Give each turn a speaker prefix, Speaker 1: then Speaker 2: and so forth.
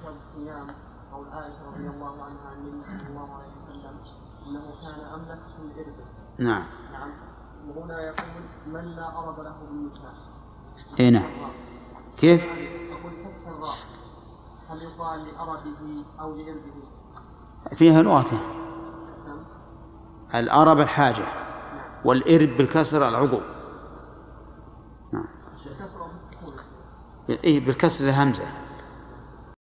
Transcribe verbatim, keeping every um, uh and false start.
Speaker 1: ذكر الصيام قول عائشة رضي الله عنها عن النبي صلى الله عليه وسلم أنه كان أملك من إربه.
Speaker 2: نعم.
Speaker 1: نعم. وهنا يقول من لا أرب له بالنكاح.
Speaker 2: إيه نعم. كيف؟
Speaker 1: أقول فتح الراء هل يقال لأربه أو لإربه؟
Speaker 2: فيها لغتين. الأرب الحاجة والإرب بالكسر العضو. نعم. إيه بالكسر الهمزة.